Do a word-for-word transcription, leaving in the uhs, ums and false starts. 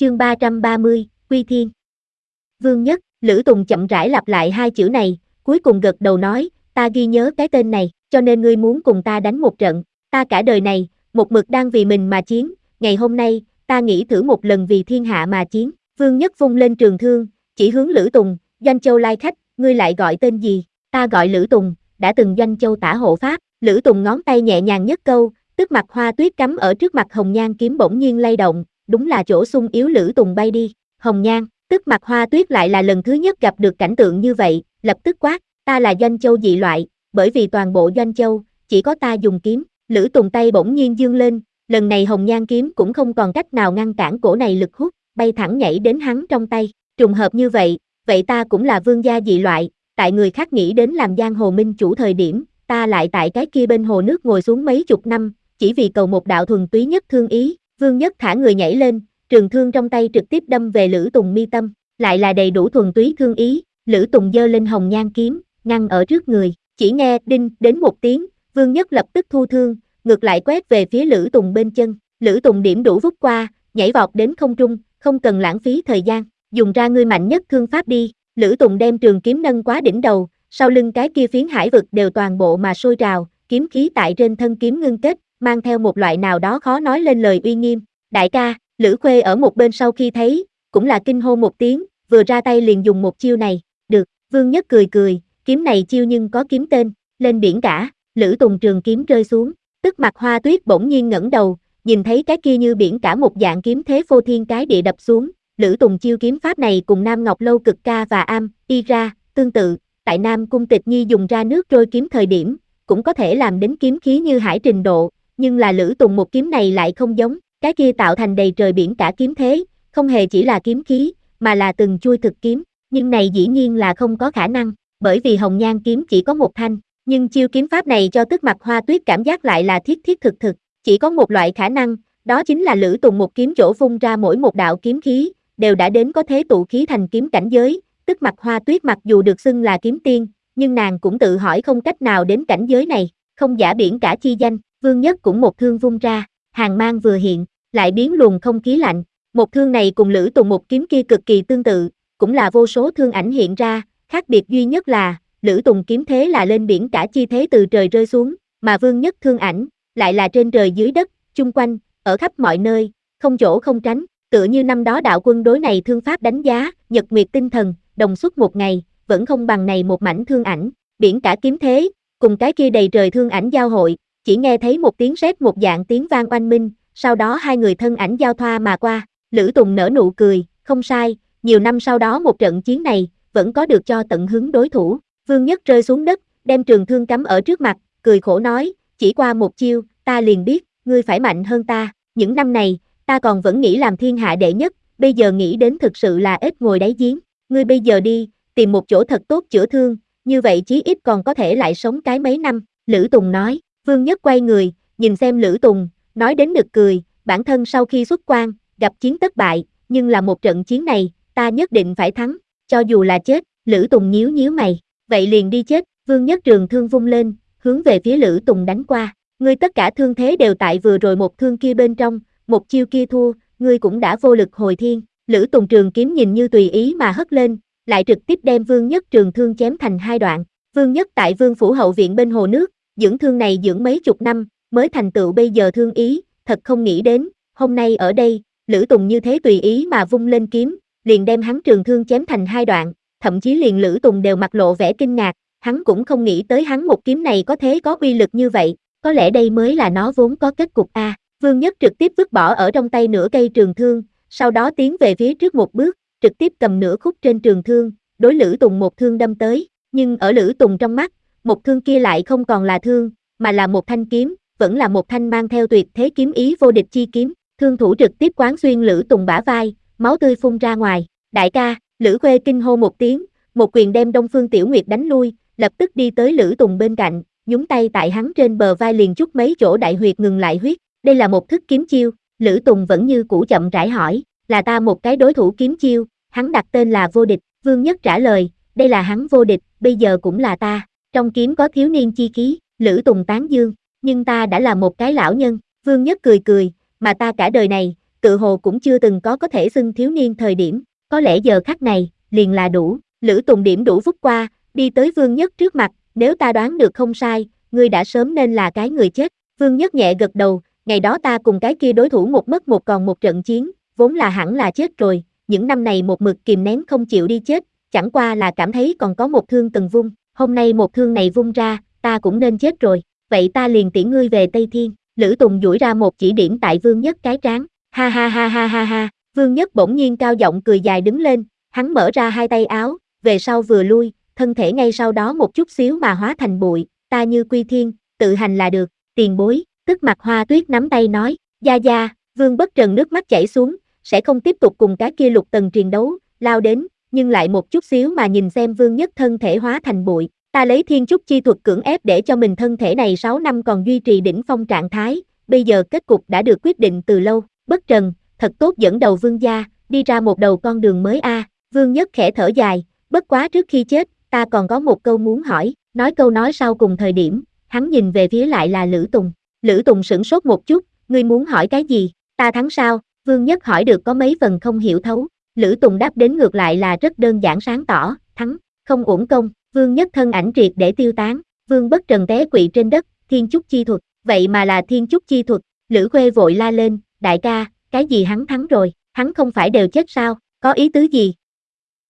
chương ba trăm ba mươi, Quy Thiên. Vương Nhất, Lữ Tùng chậm rãi lặp lại hai chữ này, cuối cùng gật đầu nói, ta ghi nhớ cái tên này, cho nên ngươi muốn cùng ta đánh một trận, ta cả đời này, một mực đang vì mình mà chiến, ngày hôm nay, ta nghĩ thử một lần vì thiên hạ mà chiến. Vương Nhất vung lên trường thương, chỉ hướng Lữ Tùng, Doanh Châu lai khách, ngươi lại gọi tên gì? Ta gọi Lữ Tùng, đã từng Doanh Châu tả hộ pháp. Lữ Tùng ngón tay nhẹ nhàng nhất câu, tức mặt hoa tuyết cắm ở trước mặt hồng nhan kiếm bỗng nhiên lay động, đúng là chỗ sung yếu. Lữ Tùng bay đi. Hồng nhan, tức mặt hoa tuyết lại là lần thứ nhất gặp được cảnh tượng như vậy, lập tức quát, ta là Doanh Châu dị loại, bởi vì toàn bộ Doanh Châu, chỉ có ta dùng kiếm. Lữ Tùng tay bỗng nhiên dương lên, lần này hồng nhan kiếm cũng không còn cách nào ngăn cản cổ này lực hút, bay thẳng nhảy đến hắn trong tay. Trùng hợp như vậy, vậy ta cũng là vương gia dị loại, tại người khác nghĩ đến làm giang hồ minh chủ thời điểm, ta lại tại cái kia bên hồ nước ngồi xuống mấy chục năm, chỉ vì cầu một đạo thuần túy nhất thương ý. Vương Nhất thả người nhảy lên, trường thương trong tay trực tiếp đâm về Lữ Tùng mi tâm, lại là đầy đủ thuần túy thương ý. Lữ Tùng giơ lên hồng nhan kiếm, ngăn ở trước người, chỉ nghe đinh đến một tiếng, Vương Nhất lập tức thu thương, ngược lại quét về phía Lữ Tùng bên chân. Lữ Tùng điểm đủ vút qua, nhảy vọt đến không trung, không cần lãng phí thời gian, dùng ra ngươi mạnh nhất thương pháp đi. Lữ Tùng đem trường kiếm nâng quá đỉnh đầu, sau lưng cái kia phiến hải vực đều toàn bộ mà sôi trào, kiếm khí tại trên thân kiếm ngưng kết, mang theo một loại nào đó khó nói lên lời uy nghiêm. Đại ca, Lữ Khuê ở một bên sau khi thấy, cũng là kinh hô một tiếng, vừa ra tay liền dùng một chiêu này. Được, Vương Nhất cười cười, kiếm này chiêu nhưng có kiếm tên, lên biển cả. Lữ Tùng trường kiếm rơi xuống, tức mặt hoa tuyết bỗng nhiên ngẩng đầu, nhìn thấy cái kia như biển cả một dạng kiếm thế phô thiên cái địa đập xuống. Lữ Tùng chiêu kiếm pháp này cùng Nam Ngọc Lâu Cực Ca và Am, Y ra, tương tự, tại Nam Cung Tịch Nhi dùng ra nước trôi kiếm thời điểm, cũng có thể làm đến kiếm khí như hải trình độ, nhưng là Lữ Tùng một kiếm này lại không giống, cái kia tạo thành đầy trời biển cả kiếm thế, không hề chỉ là kiếm khí, mà là từng chuôi thực kiếm, nhưng này dĩ nhiên là không có khả năng, bởi vì hồng nhan kiếm chỉ có một thanh, nhưng chiêu kiếm pháp này cho tức mặt hoa tuyết cảm giác lại là thiết thiết thực thực, chỉ có một loại khả năng, đó chính là Lữ Tùng một kiếm chỗ vung ra mỗi một đạo kiếm khí, đều đã đến có thế tụ khí thành kiếm cảnh giới. Tức mặt hoa tuyết mặc dù được xưng là kiếm tiên, nhưng nàng cũng tự hỏi không cách nào đến cảnh giới này, không giả biển cả chi danh. Vương Nhất cũng một thương vung ra, hàng mang vừa hiện, lại biến luồng không khí lạnh, một thương này cùng Lữ Tùng một kiếm kia cực kỳ tương tự, cũng là vô số thương ảnh hiện ra, khác biệt duy nhất là, Lữ Tùng kiếm thế là lên biển cả chi thế từ trời rơi xuống, mà Vương Nhất thương ảnh, lại là trên trời dưới đất, chung quanh, ở khắp mọi nơi, không chỗ không tránh, tựa như năm đó đạo quân đối này thương pháp đánh giá, nhật nguyệt tinh thần, đồng xuất một ngày, vẫn không bằng này một mảnh thương ảnh, biển cả kiếm thế, cùng cái kia đầy trời thương ảnh giao hội, chỉ nghe thấy một tiếng sét một dạng tiếng vang oanh minh, sau đó hai người thân ảnh giao thoa mà qua. Lữ Tùng nở nụ cười, không sai, nhiều năm sau đó một trận chiến này, vẫn có được cho tận hứng đối thủ. Vương Nhất rơi xuống đất, đem trường thương cắm ở trước mặt, cười khổ nói, chỉ qua một chiêu, ta liền biết, ngươi phải mạnh hơn ta, những năm này, ta còn vẫn nghĩ làm thiên hạ đệ nhất, bây giờ nghĩ đến thực sự là ếch ngồi đáy giếng, ngươi bây giờ đi, tìm một chỗ thật tốt chữa thương, như vậy chí ít còn có thể lại sống cái mấy năm. Lữ Tùng nói. Vương Nhất quay người, nhìn xem Lữ Tùng, nói đến nực cười, bản thân sau khi xuất quan, gặp chiến tất bại, nhưng là một trận chiến này, ta nhất định phải thắng, cho dù là chết. Lữ Tùng nhíu nhíu mày, vậy liền đi chết. Vương Nhất trường thương vung lên, hướng về phía Lữ Tùng đánh qua, ngươi tất cả thương thế đều tại vừa rồi một thương kia bên trong, một chiêu kia thua, ngươi cũng đã vô lực hồi thiên. Lữ Tùng trường kiếm nhìn như tùy ý mà hất lên, lại trực tiếp đem Vương Nhất trường thương chém thành hai đoạn. Vương Nhất tại Vương phủ hậu viện bên hồ nước, dưỡng thương này dưỡng mấy chục năm, mới thành tựu bây giờ thương ý, thật không nghĩ đến, hôm nay ở đây, Lữ Tùng như thế tùy ý mà vung lên kiếm, liền đem hắn trường thương chém thành hai đoạn, thậm chí liền Lữ Tùng đều mặt lộ vẻ kinh ngạc, hắn cũng không nghĩ tới hắn một kiếm này có thế có uy lực như vậy, có lẽ đây mới là nó vốn có kết cục a. Vương Nhất trực tiếp vứt bỏ ở trong tay nửa cây trường thương, sau đó tiến về phía trước một bước, trực tiếp cầm nửa khúc trên trường thương, đối Lữ Tùng một thương đâm tới, nhưng ở Lữ Tùng trong mắt, một thương kia lại không còn là thương, mà là một thanh kiếm, vẫn là một thanh mang theo tuyệt thế kiếm ý vô địch chi kiếm, thương thủ trực tiếp quán xuyên Lữ Tùng bả vai, máu tươi phun ra ngoài. Đại ca, Lữ Khuê kinh hô một tiếng, một quyền đem Đông Phương Tiểu Nguyệt đánh lui, lập tức đi tới Lữ Tùng bên cạnh, nhúng tay tại hắn trên bờ vai liền chút mấy chỗ đại huyệt ngừng lại huyết, đây là một thức kiếm chiêu. Lữ Tùng vẫn như cũ chậm rãi hỏi, là ta một cái đối thủ kiếm chiêu, hắn đặt tên là vô địch. Vương Nhất trả lời, đây là hắn vô địch, bây giờ cũng là ta, trong kiếm có thiếu niên chi khí. Lữ Tùng tán dương, nhưng ta đã là một cái lão nhân. Vương Nhất cười cười, mà ta cả đời này, tự hồ cũng chưa từng có có thể xưng thiếu niên thời điểm, có lẽ giờ khắc này, liền là đủ. Lữ Tùng điểm đủ phút qua, đi tới Vương Nhất trước mặt, nếu ta đoán được không sai, ngươi đã sớm nên là cái người chết. Vương Nhất nhẹ gật đầu, ngày đó ta cùng cái kia đối thủ một mất một còn một trận chiến, vốn là hẳn là chết rồi, những năm này một mực kìm nén không chịu đi chết, chẳng qua là cảm thấy còn có một thương từng vung, hôm nay một thương này vung ra, ta cũng nên chết rồi, vậy ta liền tiễn ngươi về Tây Thiên. Lữ Tùng duỗi ra một chỉ điểm tại Vương Nhất cái trán, ha ha ha ha ha ha, Vương Nhất bỗng nhiên cao giọng cười dài đứng lên, hắn mở ra hai tay áo, về sau vừa lui, thân thể ngay sau đó một chút xíu mà hóa thành bụi, ta như quy thiên, tự hành là được, tiền bối, tức mặt Hoa Tuyết nắm tay nói, gia gia, Vương Bất Trần nước mắt chảy xuống, sẽ không tiếp tục cùng cái kia lục tần triền đấu, lao đến, nhưng lại một chút xíu mà nhìn xem Vương Nhất thân thể hóa thành bụi, ta lấy thiên trúc chi thuật cưỡng ép để cho mình thân thể này sáu năm còn duy trì đỉnh phong trạng thái, bây giờ kết cục đã được quyết định từ lâu, Bất Trần, thật tốt dẫn đầu Vương gia, đi ra một đầu con đường mới a. À. Vương Nhất khẽ thở dài, bất quá trước khi chết, ta còn có một câu muốn hỏi, nói câu nói sau cùng thời điểm, hắn nhìn về phía lại là Lữ Tùng. Lữ Tùng sửng sốt một chút, ngươi muốn hỏi cái gì, ta thắng sao? Vương Nhất hỏi được có mấy phần không hiểu thấu. Lữ Tùng đáp đến ngược lại là rất đơn giản sáng tỏ, thắng, không uổng công. Vương Nhất thân ảnh triệt để tiêu tán, Vương Bất Trần té quỵ trên đất, thiên trúc chi thuật, vậy mà là thiên trúc chi thuật. Lữ Khuê vội la lên, đại ca, cái gì hắn thắng rồi, hắn không phải đều chết sao, có ý tứ gì?